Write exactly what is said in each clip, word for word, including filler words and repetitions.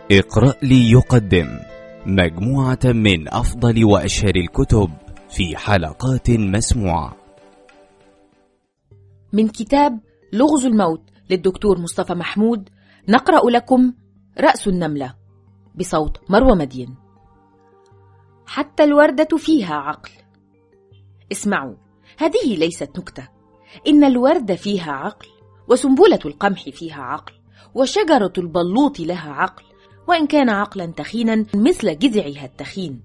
اقرأ لي يقدم مجموعة من أفضل وأشهر الكتب في حلقات مسموعة من كتاب لغز الموت للدكتور مصطفى محمود. نقرأ لكم رأس النملة بصوت مروى مدين. حتى الوردة فيها عقل. اسمعوا، هذه ليست نكتة، إن الوردة فيها عقل، وسنبلة القمح فيها عقل، وشجرة البلوط لها عقل، وإن كان عقلا تخينا مثل جذعها التخين.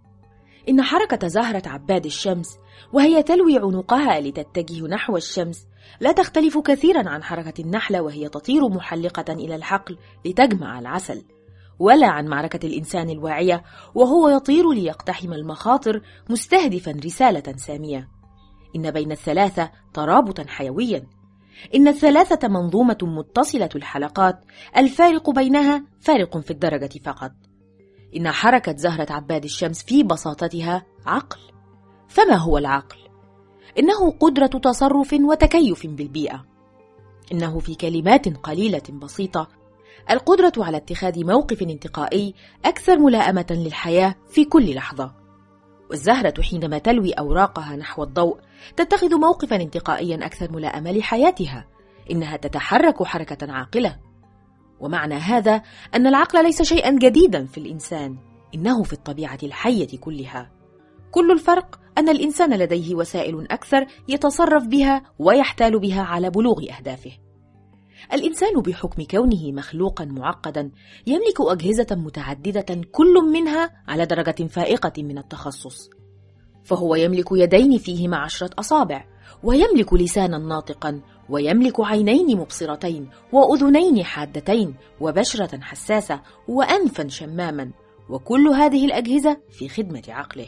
إن حركة زهرة عباد الشمس وهي تلوي عنقها لتتجه نحو الشمس لا تختلف كثيرا عن حركة النحلة وهي تطير محلقة إلى الحقل لتجمع العسل، ولا عن معركة الإنسان الواعية وهو يطير ليقتحم المخاطر مستهدفا رسالة سامية. إن بين الثلاثة ترابطا حيويا، إن الثلاثة منظومة متصلة الحلقات، الفارق بينها فارق في الدرجة فقط. إن حركة زهرة عباد الشمس في بساطتها عقل. فما هو العقل؟ إنه قدرة تصرف وتكيف بالبيئة. إنه في كلمات قليلة بسيطة القدرة على اتخاذ موقف انتقائي أكثر ملائمة للحياة في كل لحظة. والزهرة حينما تلوي أوراقها نحو الضوء تتخذ موقفا انتقائيا أكثر ملائمة لحياتها، إنها تتحرك حركة عاقلة. ومعنى هذا أن العقل ليس شيئا جديدا في الإنسان، إنه في الطبيعة الحية كلها. كل الفرق أن الإنسان لديه وسائل أكثر يتصرف بها ويحتال بها على بلوغ أهدافه. الإنسان بحكم كونه مخلوقا معقدا يملك أجهزة متعددة كل منها على درجة فائقة من التخصص. فهو يملك يدين فيهما عشرة أصابع، ويملك لسانا ناطقا، ويملك عينين مبصرتين، وأذنين حادتين، وبشرة حساسة، وأنفا شماما، وكل هذه الأجهزة في خدمة عقله.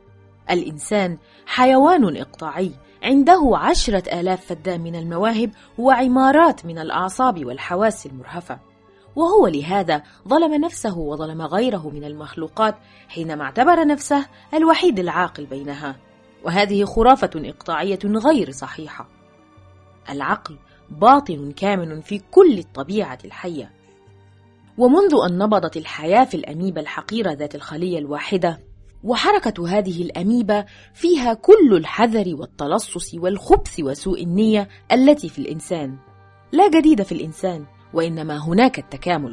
الإنسان حيوان إقطاعي عنده عشرة آلاف فدان من المواهب وعمارات من الأعصاب والحواس المرهفة، وهو لهذا ظلم نفسه وظلم غيره من المخلوقات حينما اعتبر نفسه الوحيد العاقل بينها، وهذه خرافة إقطاعية غير صحيحة. العقل باطن كامن في كل الطبيعة الحية. ومنذ أن نبضت الحياة في الأميبا الحقيرة ذات الخلية الواحدة، وحركة هذه الأميبا فيها كل الحذر والتلصص والخبث وسوء النية التي في الإنسان، لا جديد في الإنسان، وإنما هناك التكامل.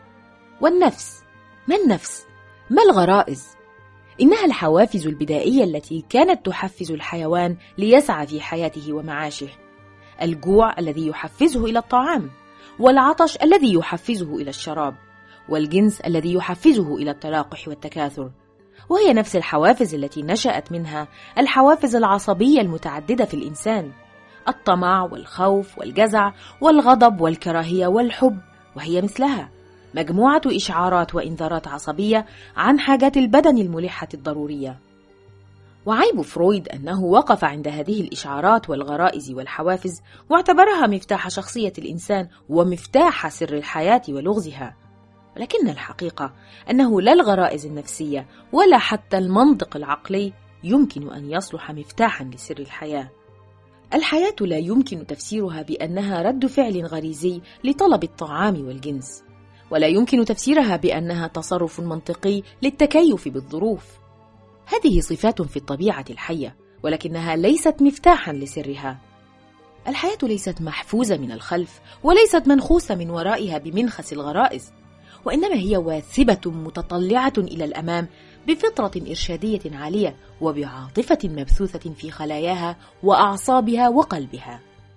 والنفس، ما النفس؟ ما الغرائز؟ إنها الحوافز البدائية التي كانت تحفز الحيوان ليسعى في حياته ومعاشه. الجوع الذي يحفزه إلى الطعام، والعطش الذي يحفزه إلى الشراب، والجنس الذي يحفزه إلى التلاقح والتكاثر. وهي نفس الحوافز التي نشأت منها الحوافز العصبية المتعددة في الإنسان، الطمع والخوف والجزع والغضب والكراهية والحب، وهي مثلها مجموعة إشعارات وإنذارات عصبية عن حاجات البدن الملحة الضرورية. وعيب فرويد أنه وقف عند هذه الإشعارات والغرائز والحوافز واعتبرها مفتاح شخصية الإنسان ومفتاح سر الحياة ولغزها، ولكن الحقيقة أنه لا الغرائز النفسية ولا حتى المنطق العقلي يمكن أن يصلح مفتاحا لسر الحياة. الحياة لا يمكن تفسيرها بأنها رد فعل غريزي لطلب الطعام والجنس، ولا يمكن تفسيرها بأنها تصرف منطقي للتكيف بالظروف. هذه صفات في الطبيعة الحية، ولكنها ليست مفتاحا لسرها. الحياة ليست محفوزة من الخلف، وليست منخوسة من ورائها بمنخس الغرائز، وإنما هي واثبة متطلعة إلى الأمام بفطرة إرشادية عالية وبعاطفة مبثوثة في خلاياها وأعصابها وقلبها.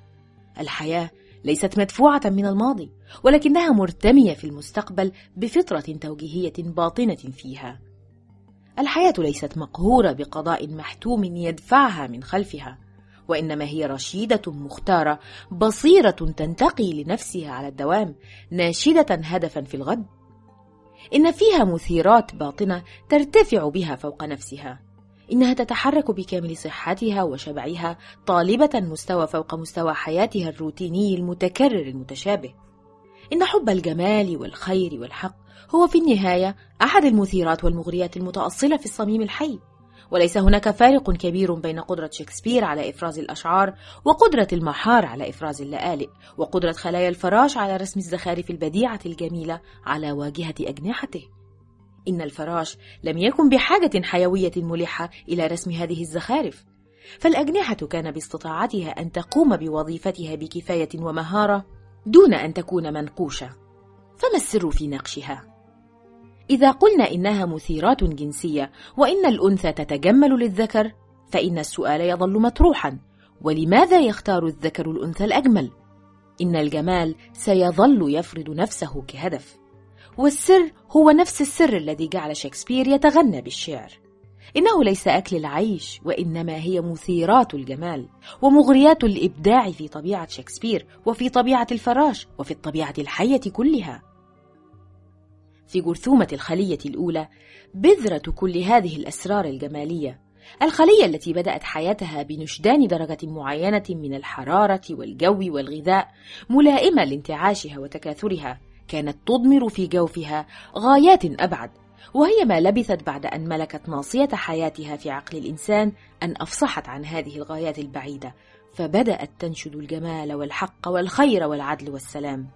الحياة ليست مدفوعة من الماضي، ولكنها مرتمية في المستقبل بفطرة توجيهية باطنة فيها. الحياة ليست مقهورة بقضاء محتوم يدفعها من خلفها، وإنما هي رشيدة مختارة بصيرة تنتقي لنفسها على الدوام، ناشدة هدفا في الغد. إن فيها مثيرات باطنة ترتفع بها فوق نفسها. إنها تتحرك بكامل صحتها وشبعها، طالبة مستوى فوق مستوى حياتها الروتيني المتكرر المتشابه. إن حب الجمال والخير والحق هو في النهاية أحد المثيرات والمغريات المتأصلة في الصميم الحي، وليس هناك فارق كبير بين قدرة شكسبير على إفراز الأشعار وقدرة المحار على إفراز اللآلئ، وقدرة خلايا الفراش على رسم الزخارف البديعة الجميلة على واجهة أجنحته. إن الفراش لم يكن بحاجة حيوية ملحة إلى رسم هذه الزخارف، فالأجنحة كان باستطاعتها أن تقوم بوظيفتها بكفاية ومهارة دون أن تكون منقوشة. فما السر في نقشها؟ إذا قلنا إنها مثيرات جنسية وإن الأنثى تتجمل للذكر، فإن السؤال يظل مطروحا: ولماذا يختار الذكر الأنثى الأجمل؟ إن الجمال سيظل يفرض نفسه كهدف، والسر هو نفس السر الذي جعل شكسبير يتغنى بالشعر. إنه ليس أكل العيش، وإنما هي مثيرات الجمال ومغريات الإبداع في طبيعة شكسبير وفي طبيعة الفراش وفي الطبيعة الحية كلها. في جرثومة الخلية الأولى بذرة كل هذه الأسرار الجمالية، الخلية التي بدأت حياتها بنشدان درجة معينة من الحرارة والجو والغذاء ملائمة لانتعاشها وتكاثرها، كانت تضمر في جوفها غايات أبعد، وهي ما لبثت بعد أن ملكت ناصية حياتها في عقل الإنسان أن أفصحت عن هذه الغايات البعيدة، فبدأت تنشد الجمال والحق والخير والعدل والسلام.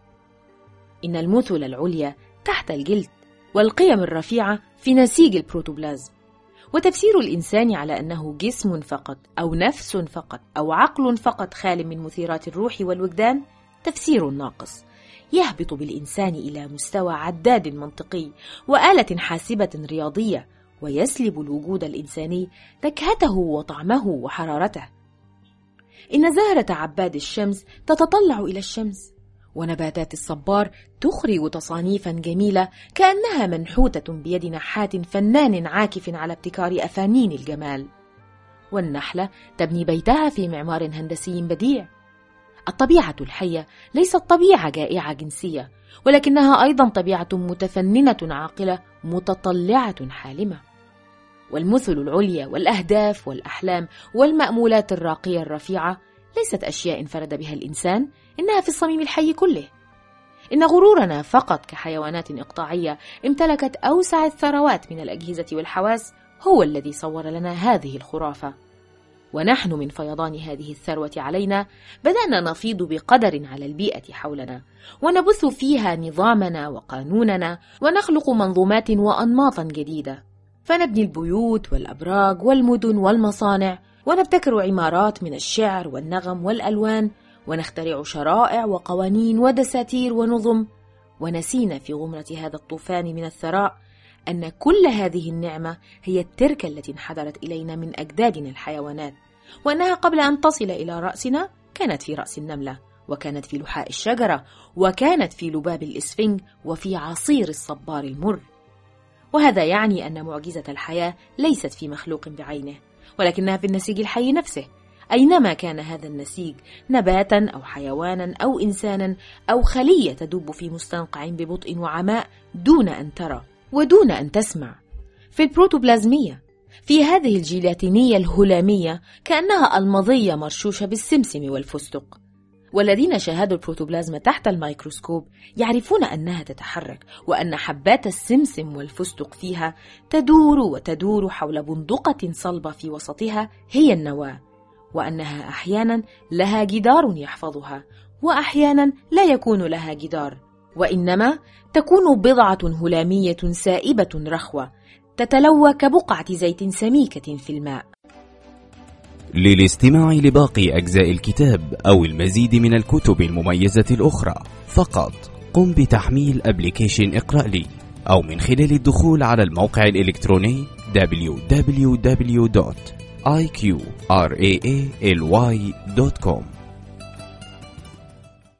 إن المثل العليا تحت الجلد، والقيم الرفيعة في نسيج البروتوبلازم. وتفسير الإنسان على أنه جسم فقط أو نفس فقط أو عقل فقط خال من مثيرات الروح والوجدان تفسير ناقص، يهبط بالإنسان إلى مستوى عداد منطقي وآلة حاسبة رياضية، ويسلب الوجود الإنساني نكهته وطعمه وحرارته. إن زهرة عباد الشمس تتطلع إلى الشمس، ونباتات الصبار تخرج تصانيفا جميلة كأنها منحوتة بيد نحات فنان عاكف على ابتكار أفانين الجمال. والنحلة تبني بيتها في معمار هندسي بديع. الطبيعة الحية ليست طبيعة جائعة جنسية، ولكنها أيضا طبيعة متفننة عاقلة متطلعة حالمة. والمثل العليا والأهداف والأحلام والمأمولات الراقية الرفيعة ليست أشياء انفرد بها الإنسان، إنها في الصميم الحي كله. إن غرورنا فقط كحيوانات إقطاعية امتلكت أوسع الثروات من الأجهزة والحواس هو الذي صور لنا هذه الخرافة. ونحن من فيضان هذه الثروة علينا بدأنا نفيض بقدر على البيئة حولنا، ونبث فيها نظامنا وقانوننا، ونخلق منظومات وأنماطا جديدة، فنبني البيوت والأبراج والمدن والمصانع، ونبتكر عمارات من الشعر والنغم والألوان، ونخترع شرائع وقوانين ودساتير ونظم. ونسينا في غمرة هذا الطوفان من الثراء أن كل هذه النعمة هي التركة التي انحدرت إلينا من أجدادنا الحيوانات، وأنها قبل أن تصل إلى رأسنا كانت في رأس النملة، وكانت في لحاء الشجرة، وكانت في لباب الإسفنج، وفي عصير الصبار المر. وهذا يعني أن معجزة الحياة ليست في مخلوق بعينه، ولكنها في النسيج الحي نفسه، أينما كان هذا النسيج، نباتا أو حيوانا أو إنسانا أو خلية تدب في مستنقع ببطء وعماء دون أن ترى ودون أن تسمع. في البروتوبلازمية، في هذه الجيلاتينية الهلامية كأنها المضية مرشوشة بالسمسم والفستق. والذين شاهدوا البروتوبلازم تحت الميكروسكوب يعرفون أنها تتحرك، وأن حبات السمسم والفستق فيها تدور وتدور حول بندقة صلبة في وسطها هي النواة، وأنها أحيانا لها جدار يحفظها، وأحيانا لا يكون لها جدار، وإنما تكون بضعة هلامية سائبة رخوة تتلوى كبقعة زيت سميكة في الماء. للاستماع لباقي أجزاء الكتاب أو المزيد من الكتب المميزة الأخرى فقط قم بتحميل أبليكيشن اقرأ لي، أو من خلال الدخول على الموقع الإلكتروني دبليو دبليو دبليو دوت آي كيو راي دوت كوم.